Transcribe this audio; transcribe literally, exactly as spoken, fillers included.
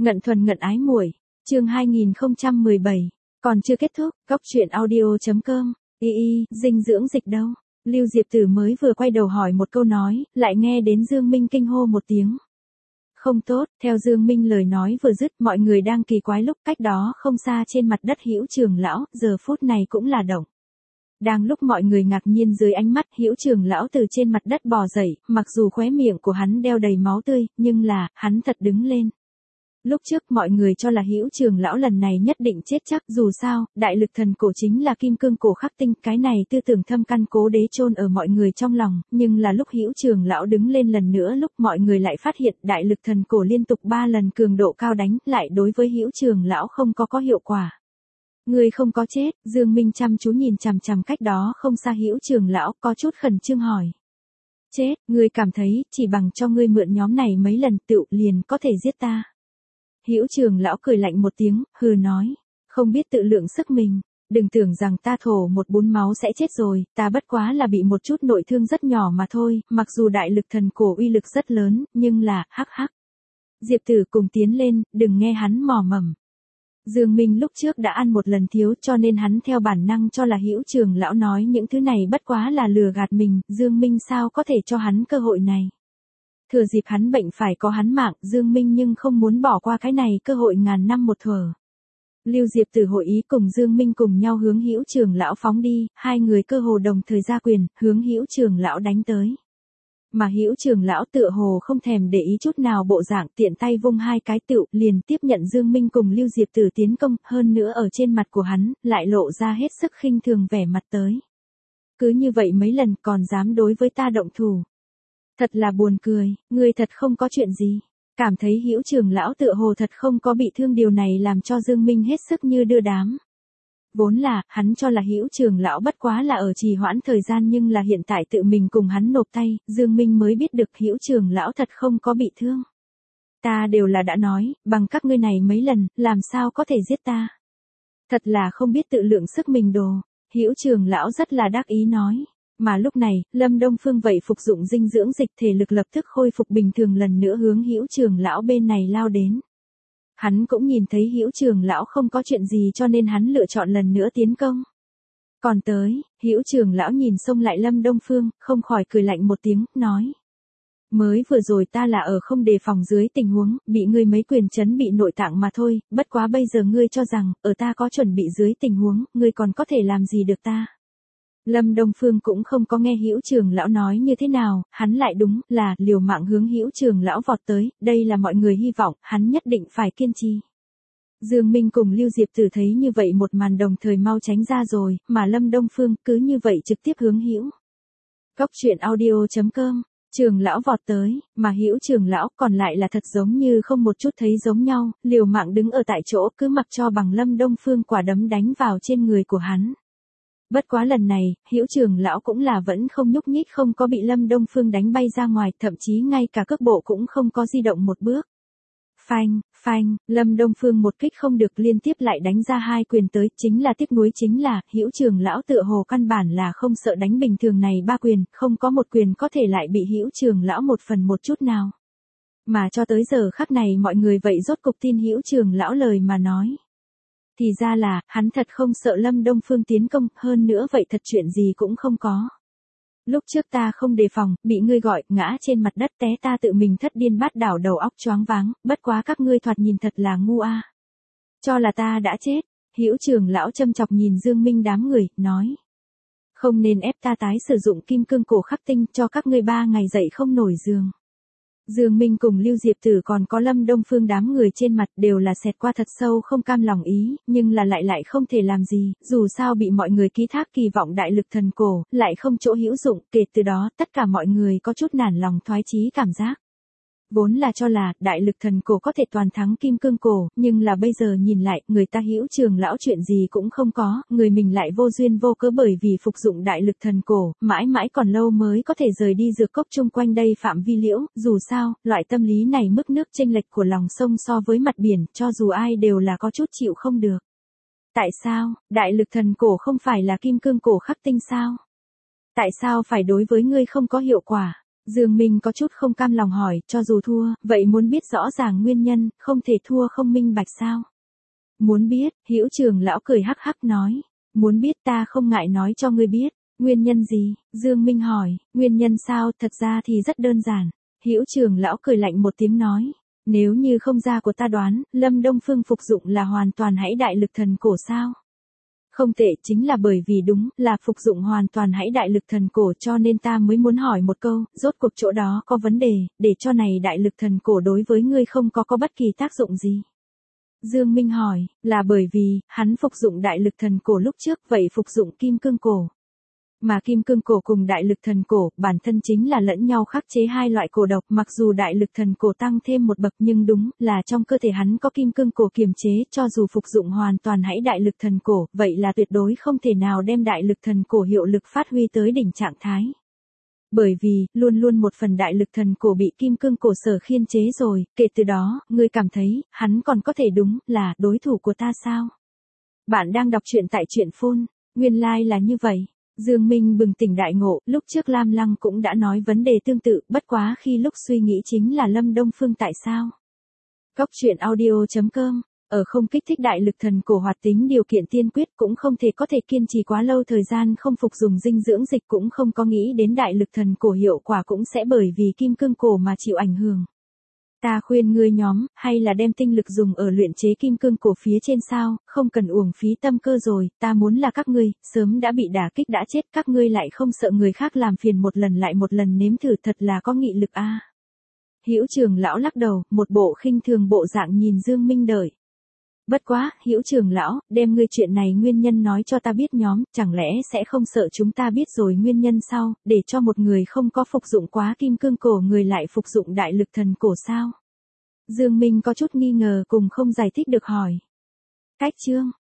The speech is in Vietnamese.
Ngận thuần ngận ái muội, chương hai nghìn không trăm mười bảy, còn chưa kết thúc, góc truyện audio.com, y y, dinh dưỡng dịch đâu? Lưu Diệp Tử mới vừa quay đầu hỏi một câu nói, lại nghe đến Dương Minh kinh hô một tiếng. Không tốt, theo Dương Minh lời nói vừa dứt, mọi người đang kỳ quái lúc cách đó không xa trên mặt đất Hữu Trường lão, giờ phút này cũng là động. Đang lúc mọi người ngạc nhiên dưới ánh mắt, Hữu Trường lão từ trên mặt đất bò dậy, mặc dù khóe miệng của hắn đeo đầy máu tươi, nhưng là, hắn thật đứng lên. Lúc trước mọi người cho là Hữu Trường lão lần này nhất định chết chắc, dù sao, đại lực thần cổ chính là kim cương cổ khắc tinh, cái này tư tưởng thâm căn cố đế chôn ở mọi người trong lòng, nhưng là lúc Hữu Trường lão đứng lên lần nữa, lúc mọi người lại phát hiện đại lực thần cổ liên tục ba lần cường độ cao đánh, lại đối với Hữu Trường lão không có có hiệu quả. Người không có chết, Dương Minh chăm chú nhìn chằm chằm cách đó không xa Hữu Trường lão, có chút khẩn trương hỏi. Chết, ngươi cảm thấy, chỉ bằng cho ngươi mượn nhóm này mấy lần tựu liền có thể giết ta. Hữu Trường lão cười lạnh một tiếng, hừ nói, không biết tự lượng sức mình, đừng tưởng rằng ta thổ một bún máu sẽ chết rồi, ta bất quá là bị một chút nội thương rất nhỏ mà thôi, mặc dù đại lực thần cổ uy lực rất lớn, nhưng là, hắc hắc. Diệp Tử cùng tiến lên, đừng nghe hắn mò mẫm. Dương Minh lúc trước đã ăn một lần thiếu cho nên hắn theo bản năng cho là Hữu Trường lão nói những thứ này bất quá là lừa gạt mình, Dương Minh sao có thể cho hắn cơ hội này. Thừa dịp hắn bệnh phải có hắn mạng, Dương Minh nhưng không muốn bỏ qua cái này cơ hội ngàn năm một thuở. Lưu Diệp Tử hội ý cùng Dương Minh cùng nhau hướng Hữu Trường lão phóng đi, hai người cơ hồ đồng thời ra quyền, hướng Hữu Trường lão đánh tới. Mà Hữu Trường lão tựa hồ không thèm để ý chút nào bộ dạng, tiện tay vung hai cái tựu, liền tiếp nhận Dương Minh cùng Lưu Diệp Tử tiến công, hơn nữa ở trên mặt của hắn, lại lộ ra hết sức khinh thường vẻ mặt tới. Cứ như vậy mấy lần còn dám đối với ta động thủ. Thật là buồn cười, ngươi thật không có chuyện gì. Cảm thấy Hữu Trường lão tựa hồ thật không có bị thương, điều này làm cho Dương Minh hết sức như đưa đám. Vốn là, hắn cho là Hữu Trường lão bất quá là ở trì hoãn thời gian, nhưng là hiện tại tự mình cùng hắn nộp tay, Dương Minh mới biết được Hữu Trường lão thật không có bị thương. Ta đều là đã nói, bằng các ngươi này mấy lần, làm sao có thể giết ta. Thật là không biết tự lượng sức mình đồ, Hữu Trường lão rất là đắc ý nói. Mà lúc này, Lâm Đông Phương vậy phục dụng dinh dưỡng dịch, thể lực lập tức khôi phục bình thường, lần nữa hướng Hữu Trường lão bên này lao đến. Hắn cũng nhìn thấy Hữu Trường lão không có chuyện gì cho nên hắn lựa chọn lần nữa tiến công. Còn tới, Hữu Trường lão nhìn xông lại Lâm Đông Phương, không khỏi cười lạnh một tiếng, nói. Mới vừa rồi ta là ở không đề phòng dưới tình huống, bị ngươi mấy quyền chấn bị nội tạng mà thôi, bất quá bây giờ ngươi cho rằng, ở ta có chuẩn bị dưới tình huống, ngươi còn có thể làm gì được ta. Lâm Đông Phương cũng không có nghe Hữu Trường lão nói như thế nào, hắn lại đúng là liều mạng hướng Hữu Trường lão vọt tới, đây là mọi người hy vọng, hắn nhất định phải kiên trì. Dương Minh cùng Lưu Diệp Tử thấy như vậy một màn đồng thời mau tránh ra rồi, mà Lâm Đông Phương cứ như vậy trực tiếp hướng Hữu. Góc truyện audio.com, Trường lão vọt tới, mà Hữu Trường lão còn lại là thật giống như không một chút thấy giống nhau, liều mạng đứng ở tại chỗ cứ mặc cho bằng Lâm Đông Phương quả đấm đánh vào trên người của hắn. Bất quá lần này, Hữu Trường lão cũng là vẫn không nhúc nhích, không có bị Lâm Đông Phương đánh bay ra ngoài, thậm chí ngay cả cước bộ cũng không có di động một bước. Phanh, phanh, Lâm Đông Phương một kích không được liên tiếp lại đánh ra hai quyền tới, chính là tiếc nuối chính là, Hữu Trường lão tựa hồ căn bản là không sợ đánh bình thường này ba quyền, không có một quyền có thể lại bị Hữu Trường lão một phần một chút nào. Mà cho tới giờ khắc này mọi người vậy rốt cục tin Hữu Trường lão lời mà nói. Thì ra là, hắn thật không sợ Lâm Đông Phương tiến công, hơn nữa vậy thật chuyện gì cũng không có. Lúc trước ta không đề phòng, bị ngươi gọi, ngã trên mặt đất té, ta tự mình thất điên bát đảo, đầu óc choáng váng, bất quá các ngươi thoạt nhìn thật là ngu a. Cho là ta đã chết, Hữu Trường lão châm chọc nhìn Dương Minh đám người, nói. Không nên ép ta tái sử dụng kim cương cổ khắc tinh, cho các ngươi ba ngày dậy không nổi giường. Dương Minh cùng Lưu Diệp Tử còn có Lâm Đông Phương đám người trên mặt đều là xẹt qua thật sâu không cam lòng ý, nhưng là lại lại không thể làm gì, dù sao bị mọi người ký thác kỳ vọng đại lực thần cổ, lại không chỗ hữu dụng, kể từ đó tất cả mọi người có chút nản lòng thoái chí cảm giác. Vốn là cho là, đại lực thần cổ có thể toàn thắng kim cương cổ, nhưng là bây giờ nhìn lại, người ta Hữu Trường lão chuyện gì cũng không có, người mình lại vô duyên vô cớ bởi vì phục dụng đại lực thần cổ, mãi mãi còn lâu mới có thể rời đi dược cốc chung quanh đây phạm vi liễu, dù sao, loại tâm lý này mức nước chênh lệch của lòng sông so với mặt biển, cho dù ai đều là có chút chịu không được. Tại sao, đại lực thần cổ không phải là kim cương cổ khắc tinh sao? Tại sao phải đối với ngươi không có hiệu quả? Dương Minh có chút không cam lòng hỏi, cho dù thua, vậy muốn biết rõ ràng nguyên nhân, không thể thua không minh bạch sao? Muốn biết, Hữu Trường lão cười hắc hắc nói, muốn biết ta không ngại nói cho ngươi biết. Nguyên nhân gì? Dương Minh hỏi, nguyên nhân sao? Thật ra thì rất đơn giản. Hữu Trường lão cười lạnh một tiếng nói, nếu như không ra của ta đoán, Lâm Đông Phương phục dụng là hoàn toàn hãy đại lực thần cổ sao? Không tệ, chính là bởi vì đúng là phục dụng hoàn toàn hãy đại lực thần cổ cho nên ta mới muốn hỏi một câu, rốt cuộc chỗ đó có vấn đề, để cho này đại lực thần cổ đối với ngươi không có có bất kỳ tác dụng gì. Dương Minh hỏi, là bởi vì, hắn phục dụng đại lực thần cổ lúc trước vậy phục dụng kim cương cổ. Mà kim cương cổ cùng đại lực thần cổ, bản thân chính là lẫn nhau khắc chế hai loại cổ độc, mặc dù đại lực thần cổ tăng thêm một bậc nhưng đúng là trong cơ thể hắn có kim cương cổ kiềm chế, cho dù phục dụng hoàn toàn hãy đại lực thần cổ, vậy là tuyệt đối không thể nào đem đại lực thần cổ hiệu lực phát huy tới đỉnh trạng thái. Bởi vì, luôn luôn một phần đại lực thần cổ bị kim cương cổ sở khiên chế rồi, kể từ đó, ngươi cảm thấy, hắn còn có thể đúng là đối thủ của ta sao? Bạn đang đọc truyện tại truyện phun, nguyên lai like là như vậy. Dương Minh bừng tỉnh đại ngộ, lúc trước Lam Lăng cũng đã nói vấn đề tương tự, bất quá khi lúc suy nghĩ chính là Lâm Đông Phương tại sao. Góc truyện audio chấm com, ở không kích thích đại lực thần cổ hoạt tính điều kiện tiên quyết cũng không thể có thể kiên trì quá lâu thời gian không phục dùng dinh dưỡng dịch cũng không có nghĩ đến đại lực thần cổ hiệu quả cũng sẽ bởi vì kim cương cổ mà chịu ảnh hưởng. Ta khuyên ngươi nhóm, hay là đem tinh lực dùng ở luyện chế kim cương cổ phía trên sao, không cần uổng phí tâm cơ rồi, ta muốn là các ngươi, sớm đã bị đả kích đã chết, các ngươi lại không sợ người khác làm phiền một lần lại một lần nếm thử thật là có nghị lực a. À. Hữu Trường lão lắc đầu, một bộ khinh thường bộ dạng nhìn Dương Minh đợi. Bất quá, Hữu Trường lão, đem ngươi chuyện này nguyên nhân nói cho ta biết nhóm, chẳng lẽ sẽ không sợ chúng ta biết rồi nguyên nhân sau, để cho một người không có phục dụng quá kim cương cổ người lại phục dụng đại lực thần cổ sao? Dương Minh có chút nghi ngờ cùng không giải thích được hỏi. Cách chương